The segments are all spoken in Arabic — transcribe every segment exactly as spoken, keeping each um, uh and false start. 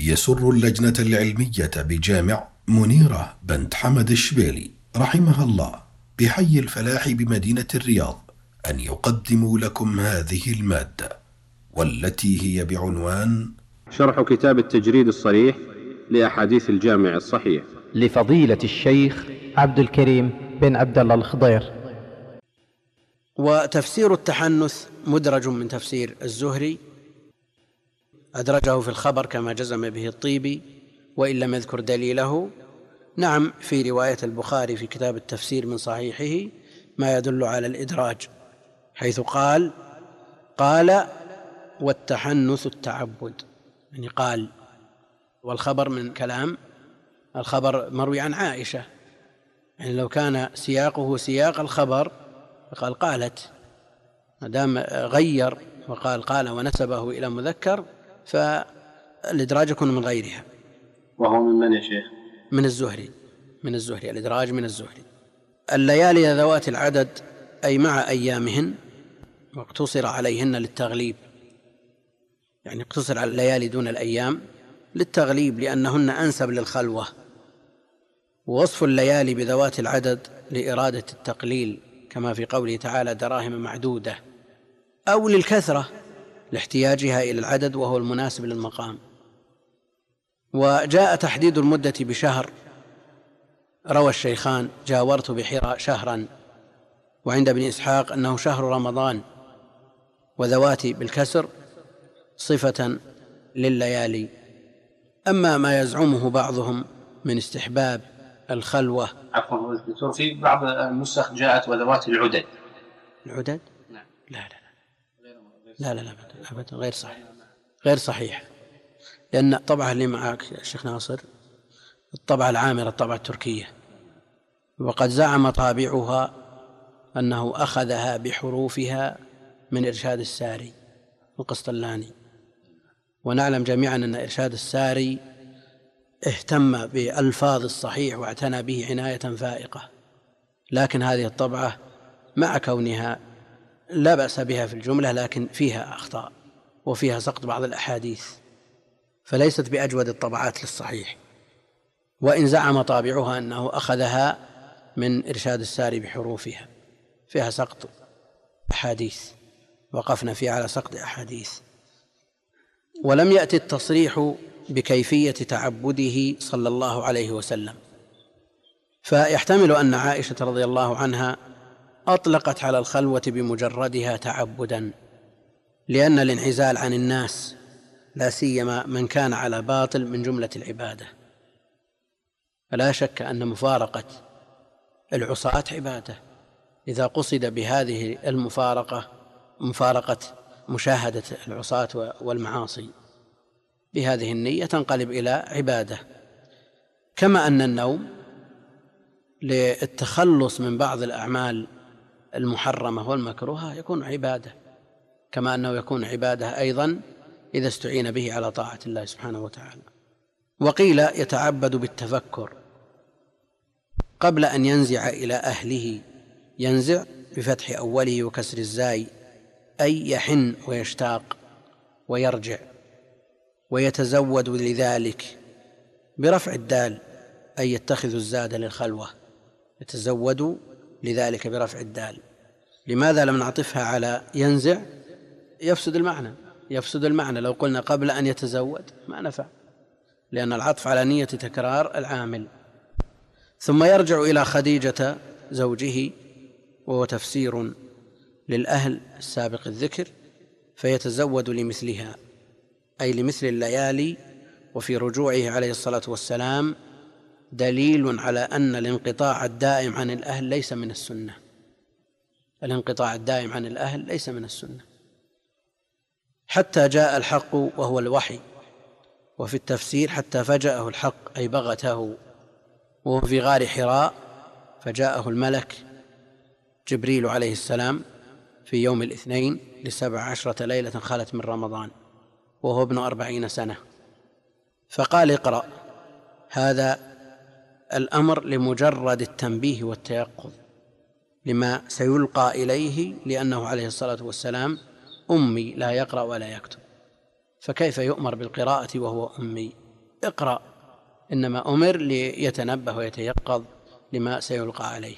يسر اللجنة العلمية بجامع منيرة بنت حمد الشبيلي رحمها الله بحي الفلاح بمدينة الرياض أن يقدموا لكم هذه المادة، والتي هي بعنوان شرح كتاب التجريد الصريح لأحاديث الجامع الصحيح لفضيلة الشيخ عبد الكريم بن عبد الله الخضير. وتفسير التحنث مدرج من تفسير الزهري، أدرجه في الخبر كما جزم به الطيبي وإن لم يذكر دليله. نعم، في رواية البخاري في كتاب التفسير من صحيحه ما يدل على الإدراج، حيث قال قال والتحنث التعبد، يعني قال، والخبر من كلام الخبر مروي عن عائشة، يعني لو كان سياقه سياق الخبر فقال قالت، ما دام غير وقال قال ونسبه إلى مذكر فالإدراج يكون من غيرها. وهو من من يا شيخ؟ من الزهري، من الزهري، الإدراج من الزهري. الليالي ذوات العدد أي مع أيامهن، واقتصر عليهن للتغليب، يعني اقتصر على الليالي دون الأيام للتغليب لأنهن أنسب للخلوة. ووصف الليالي بذوات العدد لإرادة التقليل كما في قوله تعالى دراهم معدودة، أو للكثرة لاحتياجها إلى العدد وهو المناسب للمقام. وجاء تحديد المدة بشهر، روى الشيخان جاورت بحراء شهرا، وعند ابن إسحاق أنه شهر رمضان، وذواتي بالكسر صفة لليالي. أما ما يزعمه بعضهم من استحباب الخلوة، عفوا دكتور، في بعض النسخ جاءت وذوات العدد. العدد؟ لا لا لا لا لا أبدا، غير صحيح، غير صحيح، لأن الطبعة اللي معك يا شيخ ناصر الطبعة العامرة، الطبعة التركية، وقد زعم طابعها أنه أخذها بحروفها من إرشاد الساري القسطلاني، ونعلم جميعا أن إرشاد الساري اهتم بألفاظ الصحيح واعتنى به عناية فائقة، لكن هذه الطبعة مع كونها لا بأس بها في الجملة لكن فيها أخطاء وفيها سقط بعض الأحاديث، فليست بأجود الطبعات للصحيح، وإن زعم طابعها أنه أخذها من إرشاد الساري بحروفها، فيها سقط أحاديث، وقفنا فيها على سقط أحاديث. ولم يأتي التصريح بكيفية تعبده صلى الله عليه وسلم، فيحتمل أن عائشة رضي الله عنها أطلقت على الخلوة بمجردها تعبدا، لأن الانعزال عن الناس لا سيما من كان على باطل من جملة العبادة. فلا شك أن مفارقة العصاة عبادة، إذا قصد بهذه المفارقة مفارقة مشاهدة العصاة والمعاصي بهذه النية تنقلب إلى عبادة. كما أن النوم للتخلص من بعض الأعمال المحرمة والمكروهة يكون عبادة، كما أنه يكون عبادة أيضا إذا استعين به على طاعة الله سبحانه وتعالى. وقيل يتعبد بالتفكر قبل أن ينزع إلى أهله، ينزع بفتح أوله وكسر الزاي، أي يحن ويشتاق ويرجع، ويتزود لذلك برفع الدال، أي يتخذ الزاد للخلوة، يتزود لذلك برفع الدال. لماذا لم نعطفها على ينزع؟ يفسد المعنى، يفسد المعنى لو قلنا قبل أن يتزود ما نفع، لأن العطف على نية تكرار العامل. ثم يرجع إلى خديجة زوجه، وهو تفسير للأهل السابق الذكر، فيتزود لمثلها أي لمثل الليالي. وفي رجوعه عليه الصلاة والسلام دليل على أن الانقطاع الدائم عن الأهل ليس من السنة، الانقطاع الدائم عن الأهل ليس من السنة، حتى جاء الحق وهو الوحي. وفي التفسير حتى فجأه الحق أي بغته، وهو في غار حراء فجاءه الملك جبريل عليه السلام في يوم الاثنين لسبع عشرة ليلة خلت من رمضان، وهو ابن أربعين سنة، فقال اقرأ. هذا الأمر لمجرد التنبيه والتيقظ لما سيلقى إليه، لأنه عليه الصلاة والسلام أمي لا يقرأ ولا يكتب، فكيف يؤمر بالقراءة وهو أمي؟ اقرأ، إنما أمر ليتنبه ويتيقظ لما سيلقى عليه.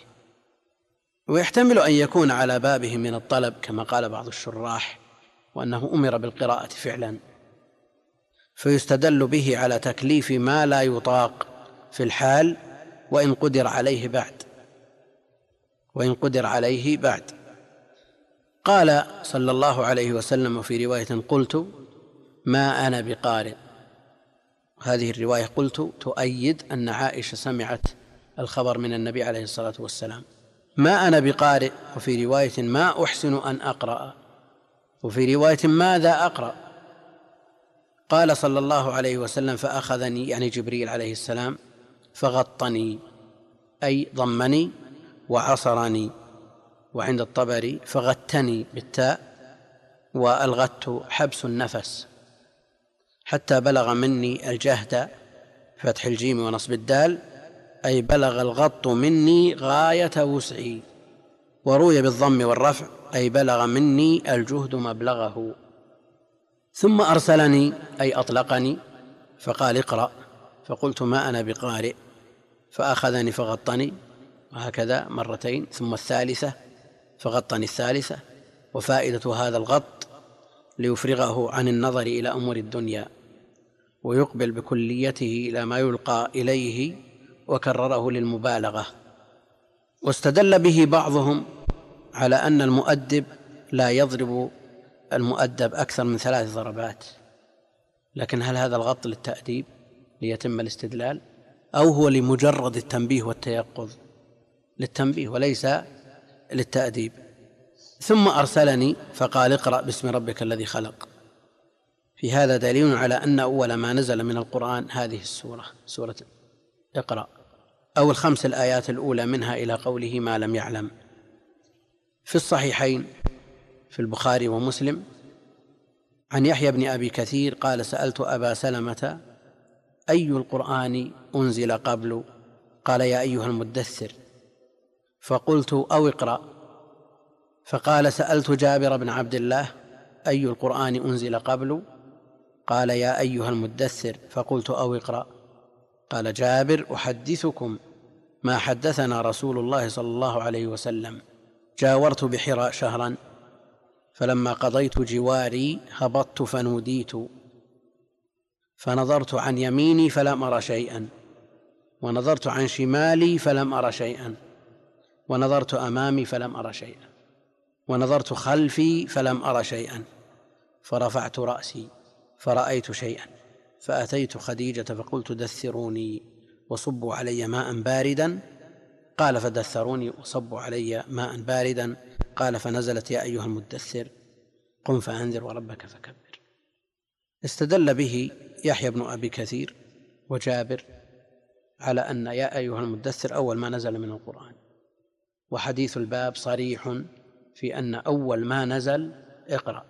ويحتمل أن يكون على بابه من الطلب كما قال بعض الشراح، وأنه أمر بالقراءة فعلا، فيستدل به على تكليف ما لا يطاق في الحال وإن قدر عليه بعد وإن قدر عليه بعد. قال صلى الله عليه وسلم في رواية: قلت ما أنا بقارئ. هذه الرواية قلت تؤيد أن عائشة سمعت الخبر من النبي عليه الصلاة والسلام. ما أنا بقارئ، وفي رواية ما أحسن أن أقرأ، وفي رواية ماذا أقرأ. قال صلى الله عليه وسلم: فأخذني، يعني جبريل عليه السلام، فغطني أي ضمني وعصرني، وعند الطبري فغتني بالتاء، والغت حبس النفس، حتى بلغ مني الجهد فتح الجيم ونصب الدال، أي بلغ الغط مني غاية وسعي. وروي بالضم والرفع أي بلغ مني الجهد مبلغه. ثم أرسلني أي أطلقني فقال: اقرأ، فقلت ما أنا بقارئ، فأخذني فغطني، وهكذا مرتين، ثم الثالثة فغطني الثالثة. وفائدة هذا الغط ليفرغه عن النظر إلى أمور الدنيا ويقبل بكليته إلى ما يلقى إليه، وكرره للمبالغة. واستدل به بعضهم على أن المؤدب لا يضرب المؤدب أكثر من ثلاث ضربات، لكن هل هذا الغط للتأديب ليتم الاستدلال، أو هو لمجرد التنبيه والتيقظ؟ للتنبيه وليس للتأديب. ثم أرسلني فقال: اقرأ باسم ربك الذي خلق. في هذا دليل على أن أول ما نزل من القرآن هذه السورة، سورة اقرأ، أو الخمس الآيات الأولى منها إلى قوله ما لم يعلم. في الصحيحين في البخاري ومسلم عن يحيى بن أبي كثير قال: سألت أبا سلمة أي القرآن أنزل قبل؟ قال: يا أيها المدثر. فقلت: أو اقرأ. فقال: سألت جابر بن عبد الله أي القرآن أنزل قبل؟ قال: يا أيها المدثر. فقلت: أو اقرأ. قال جابر: أحدثكم ما حدثنا رسول الله صلى الله عليه وسلم. جاورت بحراء شهرا، فلما قضيت جواري هبطت فنوديت، فنظرت عن يميني فلم أر شيئا، ونظرت عن شمالي فلم أر شيئا، ونظرت أمامي فلم أر شيئا، ونظرت خلفي فلم أر شيئا، فرفعت رأسي فرأيت شيئا، فأتيت خديجة فقلت: دثروني وصبوا علي ماء باردا. قال: فدثروني وصبوا علي ماء باردا. قال: فنزلت يا أيها المدثر قم فأنذر وربك فكبر. استدل به يحيى بن أبي كثير وجابر على أن يا أيها المدثر أول ما نزل من القرآن، وحديث الباب صريح في أن أول ما نزل اقرأ.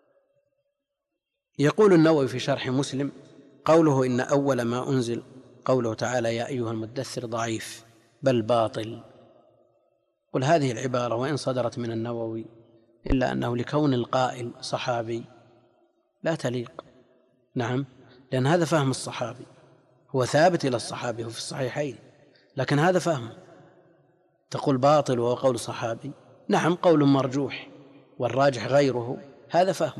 يقول النووي في شرح مسلم: قوله إن أول ما أنزل قوله تعالى يا أيها المدثر ضعيف بل باطل. قل هذه العبارة وإن صدرت من النووي إلا أنه لكون القائل صحابي لا تليق. نعم، لأن هذا فهم الصحابي، هو ثابت إلى الصحابي، هو في الصحيحين، لكن هذا فهم. تقول باطل وهو قول صحابي؟ نعم، قول مرجوح والراجح غيره، هذا فهم.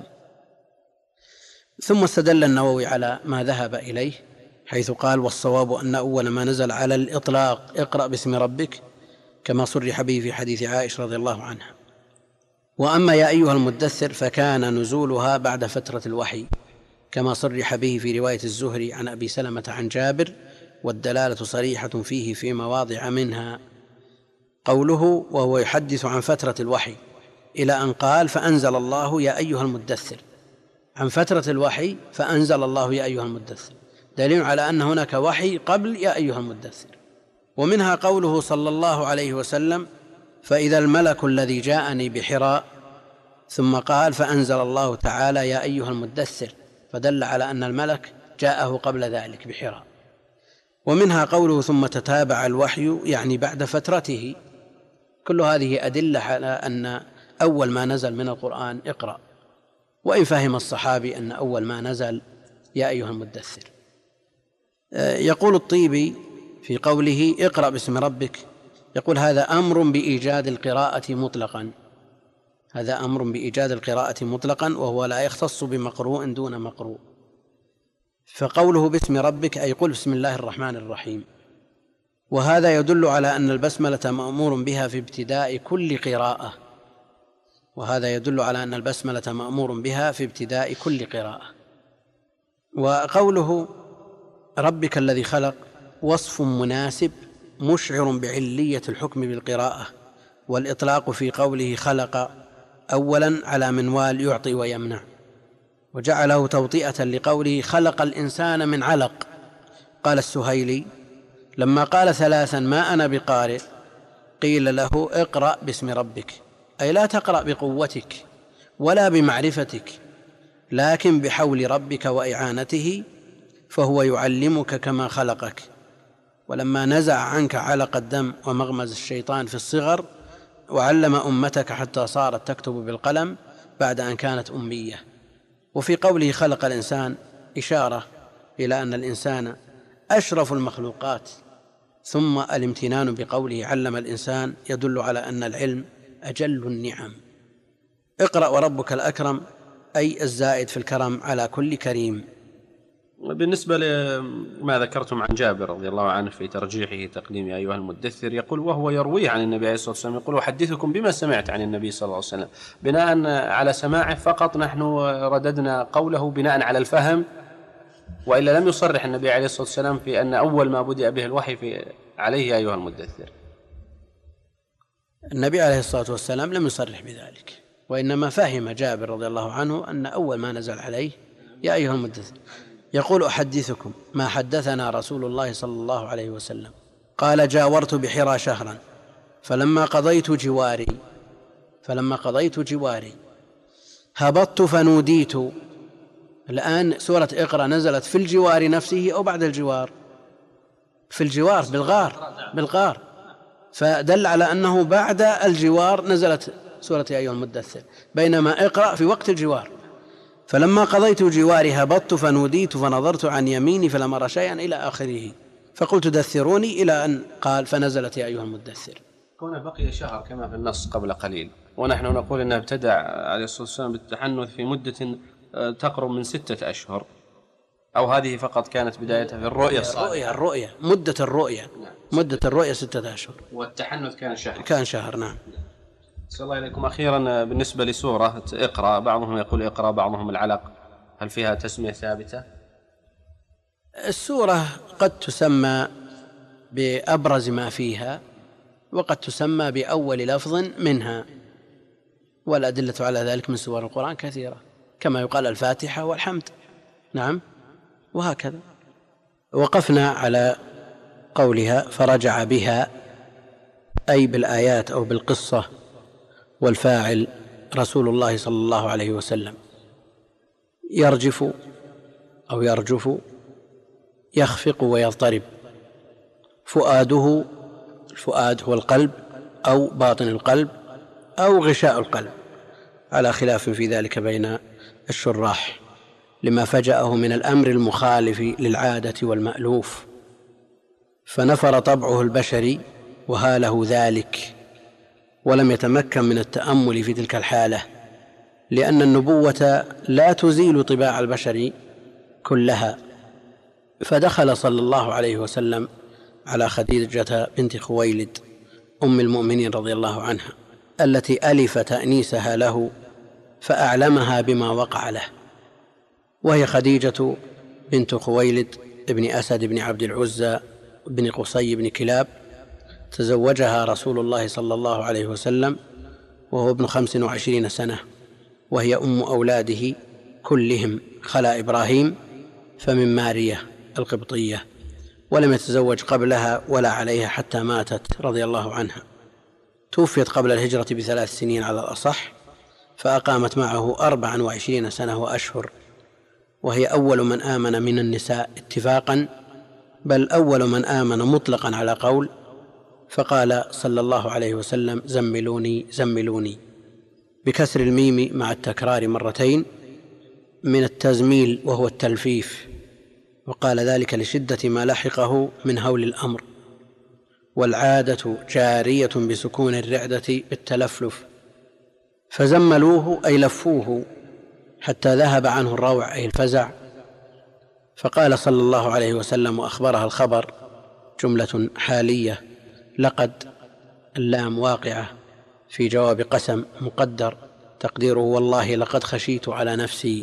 ثم استدل النووي على ما ذهب إليه حيث قال: والصواب أن أول ما نزل على الإطلاق اقرأ باسم ربك، كما صرح به في حديث عائشة رضي الله عنها. وأما يا أيها المدثر فكان نزولها بعد فترة الوحي، كما صرح به في رواية الزهري عن أبي سلمة عن جابر، والدلالة صريحة فيه في مواضع، منها قوله وهو يحدث عن فترة الوحي إلى أن قال: فأنزل الله يا أيها المدثر. عن فترة الوحي فأنزل الله يا أيها المدثر، دليل على أن هناك وحي قبل يا أيها المدثر. ومنها قوله صلى الله عليه وسلم: فإذا الملك الذي جاءني بحراء، ثم قال: فأنزل الله تعالى يا أيها المدثر، فدل على أن الملك جاءه قبل ذلك بحراء. ومنها قوله ثم تتابع الوحي، يعني بعد فترته. كل هذه أدلة على أن أول ما نزل من القرآن اقرأ، وإن فهم الصحابي أن أول ما نزل يا أيها المدثر. يقول الطيبي في قوله اقرأ باسم ربك، يقول هذا أمر بإيجاد القراءة مطلقا، هذا أمر بإيجاد القراءة مطلقا، وهو لا يختص بمقروء دون مقروء. فقوله باسم ربك أي قل بسم الله الرحمن الرحيم، وهذا يدل على أن البسملة مأمور بها في ابتداء كل قراءة، وهذا يدل على أن البسملة مأمور بها في ابتداء كل قراءة. وقوله ربك الذي خلق وصف مناسب مشعر بعلية الحكم بالقراءة، والإطلاق في قوله خلق أولا على منوال يعطي ويمنع، وجعله توطئة لقوله خلق الإنسان من علق. قال السهيلي لما قال ثلاثا ما أنا بقارئ قيل له اقرأ باسم ربك، أي لا تقرأ بقوتك ولا بمعرفتك، لكن بحول ربك وإعانته، فهو يعلمك كما خلقك. ولما نزع عنك علق الدم ومغمز الشيطان في الصغر وعلم أمتك حتى صارت تكتب بالقلم بعد أن كانت أمية. وفي قوله خلق الإنسان إشارة إلى أن الإنسان أشرف المخلوقات، ثم الامتنان بقوله علم الإنسان يدل على أن العلم أجل النعم. اقرأ وربك الأكرم أي الزائد في الكرم على كل كريم. بالنسبة لما ذكرتم عن جابر رضي الله عنه في ترجيحه تقديم أيها المدثر، يقول وهو يرويه عن النبي عليه الصلاة والسلام، يقول أحدثكم بما سمعت عن النبي صلى الله عليه وسلم، بناء على سماعه فقط نحن رددنا قوله بناء على الفهم، وإلا لم يصرح النبي عليه الصلاة والسلام في أن أول ما بدأ به الوحي في عليه أيها المدثر. النبي عليه الصلاة والسلام لم يصرح بذلك، وإنما فهم جابر رضي الله عنه أن أول ما نزل عليه يا أيها المدثر. يقول أحدثكم ما حدثنا رسول الله صلى الله عليه وسلم قال جاورت بحرى شهرا فلما قضيت جواري فلما قضيت جواري هبطت فنوديت. الآن سورة اقرأ نزلت في الجوار نفسه أو بعد الجوار؟ في الجوار بالغار بالغار فدل على أنه بعد الجوار نزلت سورة يا أيها المدثر، بينما اقرأ في وقت الجوار. فلما قضيت جواري هبطت فنوديت فنظرت عن يميني فلم أرى شيئا إلى آخره، فقلت دثروني إلى أن قال فنزلت يا أيها المدثر. كون بقي شهر كما في النص قبل قليل، ونحن نقول أنه ابتدع عليه الصلاة والسلام بالتحنث في مدة تقرب من ستة أشهر، أو هذه فقط كانت بدايتها في الرؤية الصالحة؟ الرؤية الرؤية مدة الرؤية مدة الرؤية ستة أشهر، والتحنث كان شهر كان شهر. نعم. صلى الله عليكم. أخيرا بالنسبة لسورة اقرأ، بعضهم يقول اقرأ بعضهم العلق، هل فيها تسمية ثابتة؟ السورة قد تسمى بأبرز ما فيها، وقد تسمى بأول لفظ منها، والأدلة على ذلك من سور القرآن كثيرة، كما يقال الفاتحة والحمد. نعم، وهكذا. وقفنا على قولها فرجع بها، أي بالآيات أو بالقصة، والفاعل رسول الله صلى الله عليه وسلم. يرجف أو يرجف، يخفق ويضطرب. فؤاده، الفؤاد هو القلب أو باطن القلب أو غشاء القلب، على خلاف في ذلك بين الشراح، لما فجأه من الأمر المخالف للعادة والمألوف، فنفر طبعه البشري وهاله ذلك، ولم يتمكن من التأمل في تلك الحالة، لأن النبوة لا تزيل طباع البشر كلها. فدخل صلى الله عليه وسلم على خديجة بنت خويلد أم المؤمنين رضي الله عنها، التي ألف تأنيسها له فأعلمها بما وقع له، وهي خديجة بنت خويلد ابن أسد بن عبد العزى بن قصي بن كلاب. تزوجها رسول الله صلى الله عليه وسلم وهو ابن خمس وعشرين سنة، وهي أم أولاده كلهم خلا إبراهيم، فمن مارية القبطية، ولم يتزوج قبلها ولا عليها حتى ماتت رضي الله عنها. توفيت قبل الهجرة بثلاث سنين على الأصح، فأقامت معه أربعا وعشرين سنة وأشهر، وهي أول من آمن من النساء اتفاقا، بل أول من آمن مطلقا على قول، فقال صلى الله عليه وسلم زملوني زملوني بكسر الميم مع التكرار مرتين، من التزميل وهو التلفيف، وقال ذلك لشدة ما لحقه من هول الأمر، والعادة جارية بسكون الرعدة بالتلفلف، فزملوه أي لفوه حتى ذهب عنه الروع أي الفزع. فقال صلى الله عليه وسلم وأخبرها الخبر جملة حالية، لقد اللام واقعة في جواب قسم مقدر تقديره والله لقد خشيت على نفسي.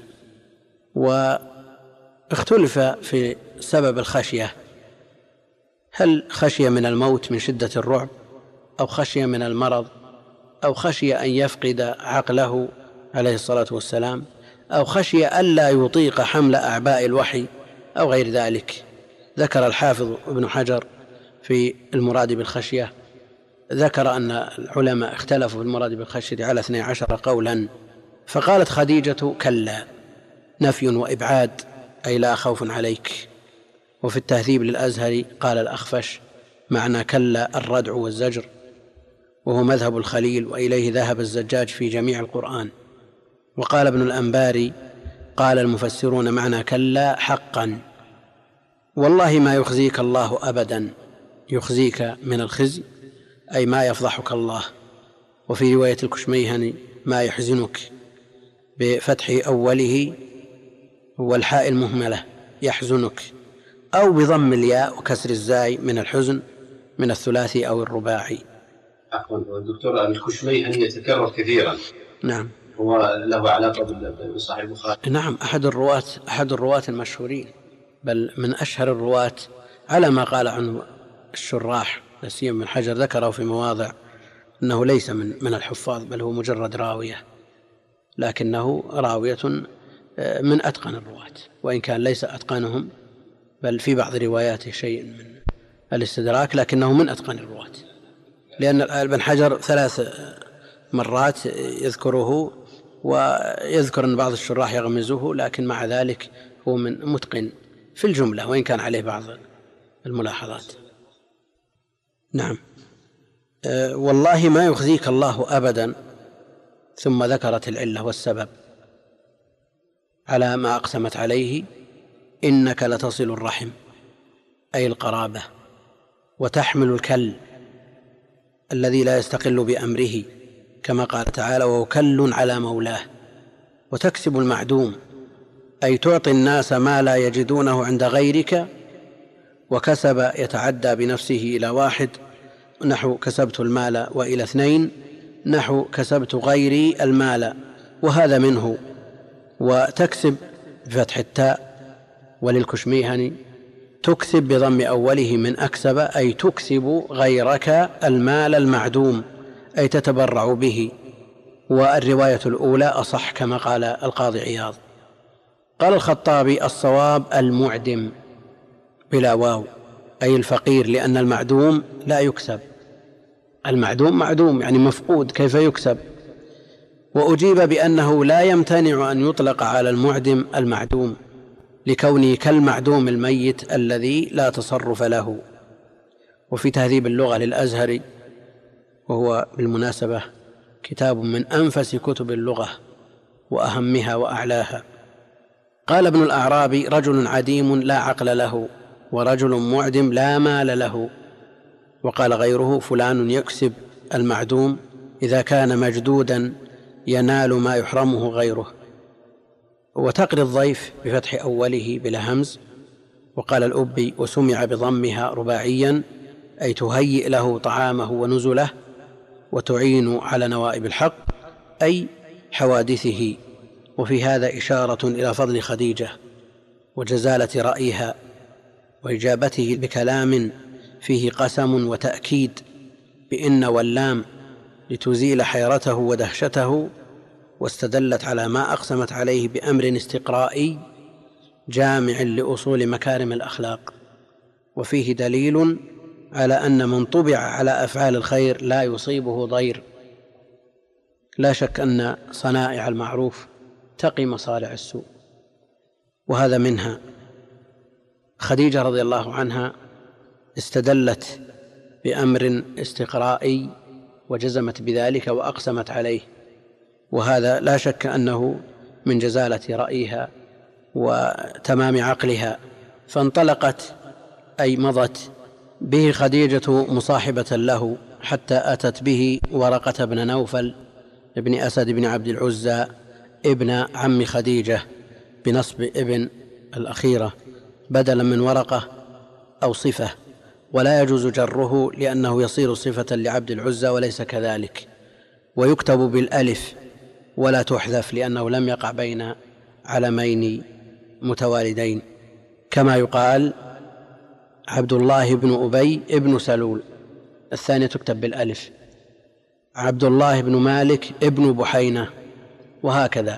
واختلف في سبب الخشية، هل خشية من الموت من شدة الرعب، أو خشية من المرض، أو خشية أن يفقد عقله عليه الصلاة والسلام، أو خشية ألا يطيق حمل أعباء الوحي، أو غير ذلك. ذكر الحافظ ابن حجر في المراد بالخشية، ذكر أن العلماء اختلفوا في المراد بالخشية على اثني عشر قولا، فقالت خديجة كلا، نفي وإبعاد أي لا خوف عليك. وفي التهذيب للأزهري قال الأخفش معنى كلا الردع والزجر، وهو مذهب الخليل، وإليه ذهب الزجاج في جميع القرآن. وقال ابن الأنباري قال المفسرون معنى كلا حقا، والله ما يخزيك الله أبدا، يخزيك من الخزي أي ما يفضحك الله. وفي رواية الكشميهني ما يحزنك بفتح أوله والحاء المهملة يحزنك، أو بضم الياء وكسر الزاي من الحزن من الثلاثي أو الرباعي. عفوا الدكتور، الكشميهني يتكرر كثيرا. نعم. هو له علاقة بصحيح البخاري؟ نعم، أحد الرواة أحد الرواة المشهورين، بل من أشهر الرواة على ما قال عنه الشراح، لا سيما من حجر ذكره في مواضع أنه ليس من من الحفاظ، بل هو مجرد راوية، لكنه راوية من أتقن الرواة، وإن كان ليس أتقنهم، بل في بعض رواياته شيء من الاستدراك، لكنه من أتقن الرواة، لأن ابن حجر ثلاث مرات يذكره، ويذكر أن بعض الشراح يغمزه، لكن مع ذلك هو من متقن في الجملة، وإن كان عليه بعض الملاحظات. نعم. أه والله ما يخزيك الله أبدا، ثم ذكرت العلة والسبب على ما أقسمت عليه، إنك لتصل الرحم أي القرابة، وتحمل الكل الذي لا يستقل بأمره كما قال تعالى ووكل على مولاه، وتكسب المعدوم أي تعطي الناس ما لا يجدونه عند غيرك. وكسب يتعدى بنفسه إلى واحد نحو كسبت المال، وإلى اثنين نحو كسبت غيري المال، وهذا منه. وتكسب بفتح التاء، وللكشميهني تكسب بضم أوله من أكسب أي تكسب غيرك المال المعدوم أي تتبرع به. والرواية الأولى أصح كما قال القاضي عياض. قال الخطابي الصواب المعدم بلا واو أي الفقير، لأن المعدوم لا يكسب، المعدوم معدوم يعني مفقود، كيف يكسب؟ وأجيب بأنه لا يمتنع أن يطلق على المعدم المعدوم، لكونه كالمعدوم الميت الذي لا تصرف له. وفي تهذيب اللغة للأزهري، وهو بالمناسبة كتاب من أنفس كتب اللغة وأهمها وأعلاها، قال ابن الأعرابي رجل عديم لا عقل له، ورجل معدم لا مال له. وقال غيره فلان يكسب المعدوم إذا كان مجدودا ينال ما يحرمه غيره. وتقري الضيف بفتح أوله بلا همز. وقال الأبي وسمع بضمها رباعيا أي تهيئ له طعامه ونزله، وتعين على نوائب الحق أي حوادثه. وفي هذا إشارة إلى فضل خديجة وجزالة رأيها، وإجابته بكلام فيه قسم وتأكيد بإن واللام لتزيل حيرته ودهشته، واستدلت على ما أقسمت عليه بأمر استقرائي جامع لأصول مكارم الأخلاق. وفيه دليل على أن من طبع على أفعال الخير لا يصيبه ضير. لا شك أن صنائع المعروف تقي مصارع السوء، وهذا منها. خديجة رضي الله عنها استدلت بأمر استقرائي وجزمت بذلك وأقسمت عليه، وهذا لا شك أنه من جزالة رأيها وتمام عقلها، فانطلقت أي مضت به خديجة مصاحبة له حتى أتت به ورقة بن نوفل ابن أسد بن عبد العزى ابن عم خديجة بنصب ابن الأخيرة بدلا من ورقة أو صفة، ولا يجوز جره لأنه يصير صفة لعبد العزى وليس كذلك، ويكتب بالألف ولا تحذف لأنه لم يقع بين علمين متوالدين، كما يقال عبد الله بن أبي ابن سلول، الثانية تكتب بالألف، عبد الله بن مالك ابن بحينة، وهكذا.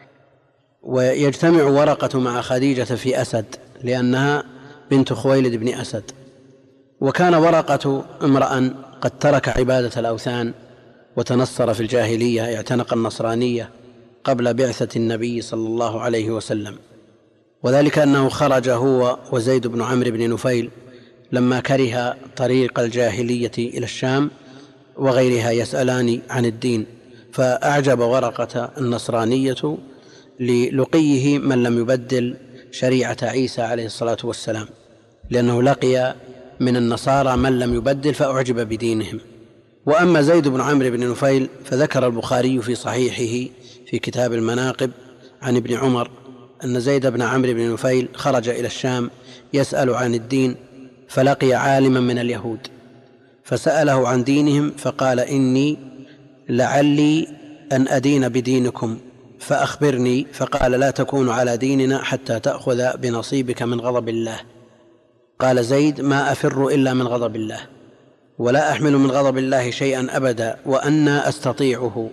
ويجتمع ورقة مع خديجة في أسد لأنها بنت خويلد بن أسد. وكان ورقة امرأ قد ترك عبادة الأوثان وتنصر في الجاهلية، اعتنق النصرانية قبل بعثة النبي صلى الله عليه وسلم، وذلك أنه خرج هو وزيد بن عمرو بن نفيل لما كره طريق الجاهلية إلى الشام وغيرها يسألان عن الدين، فأعجب ورقة النصرانية للقيه من لم يبدل شريعة عيسى عليه الصلاة والسلام، لأنه لقي من النصارى من لم يبدل فأعجب بدينهم. وأما زيد بن عمرو بن نفيل فذكر البخاري في صحيحه في كتاب المناقب عن ابن عمر أن زيد بن عمرو بن نفيل خرج إلى الشام يسأل عن الدين، فلقي عالما من اليهود فسأله عن دينهم فقال: إني لعلي أن أدين بدينكم فأخبرني. فقال: لا تكون على ديننا حتى تأخذ بنصيبك من غضب الله. قال زيد: ما أفر إلا من غضب الله، ولا أحمل من غضب الله شيئا أبدا، وأنا أستطيعه،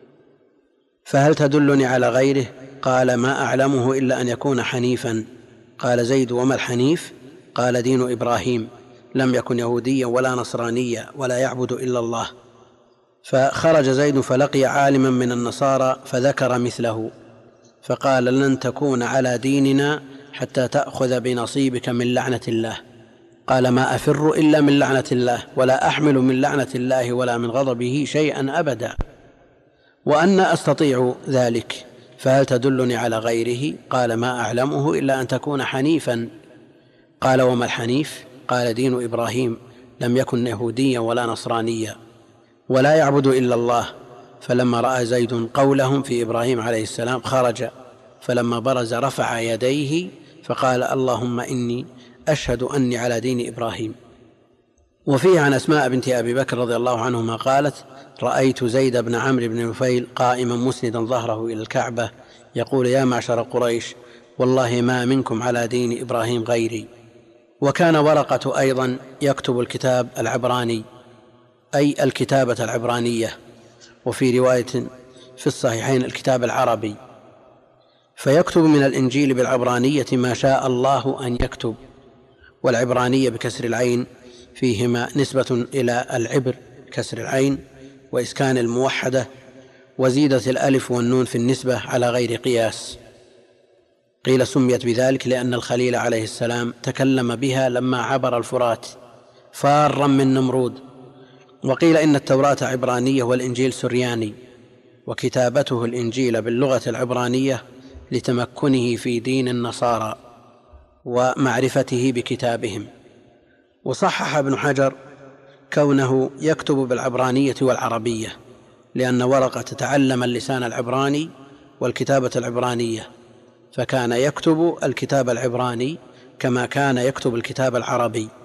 فهل تدلني على غيره؟ قال: ما أعلمه إلا أن يكون حنيفا. قال زيد: وما الحنيف؟ قال: دين إبراهيم، لم يكن يهوديا ولا نصرانيا ولا يعبد إلا الله. فخرج زيد فلقي عالما من النصارى فذكر مثله، فقال: لن تكون على ديننا حتى تأخذ بنصيبك من لعنة الله. قال: ما أفر إلا من لعنة الله، ولا أحمل من لعنة الله ولا من غضبه شيئا أبدا، وأنا أستطيع ذلك، فهل تدلني على غيره؟ قال: ما أعلمه إلا أن تكون حنيفا. قال: وما الحنيف؟ قال: دين إبراهيم، لم يكن يهوديا ولا نصرانيا ولا يعبد إلا الله. فلما رأى زيد قولهم في إبراهيم عليه السلام خرج، فلما برز رفع يديه فقال: اللهم إني أشهد أني على دين إبراهيم. وفيه عن أسماء بنت أبي بكر رضي الله عنهما قالت: رأيت زيد بن عمرو بن نفيل قائما مسندا ظهره إلى الكعبة يقول: يا معشر قريش، والله ما منكم على دين إبراهيم غيري. وكان ورقة أيضا يكتب الكتاب العبراني، أي الكتابة العبرانية، وفي رواية في الصحيحين الكتاب العربي، فيكتب من الإنجيل بالعبرانية ما شاء الله أن يكتب، والعبرانية بكسر العين فيهما نسبة إلى العبر كسر العين وإسكان الموحدة، وزيدت الألف والنون في النسبة على غير قياس. قيل سميت بذلك لأن الخليل عليه السلام تكلم بها لما عبر الفرات فارا من نمرود. وقيل إن التوراة عبرانية والإنجيل سرياني، وكتابته الإنجيل باللغة العبرانية لتمكنه في دين النصارى ومعرفته بكتابهم. وصحح ابن حجر كونه يكتب بالعبرانية والعربية، لأن ورقة تعلم اللسان العبراني والكتابة العبرانية، فكان يكتب الكتاب العبراني كما كان يكتب الكتاب العربي.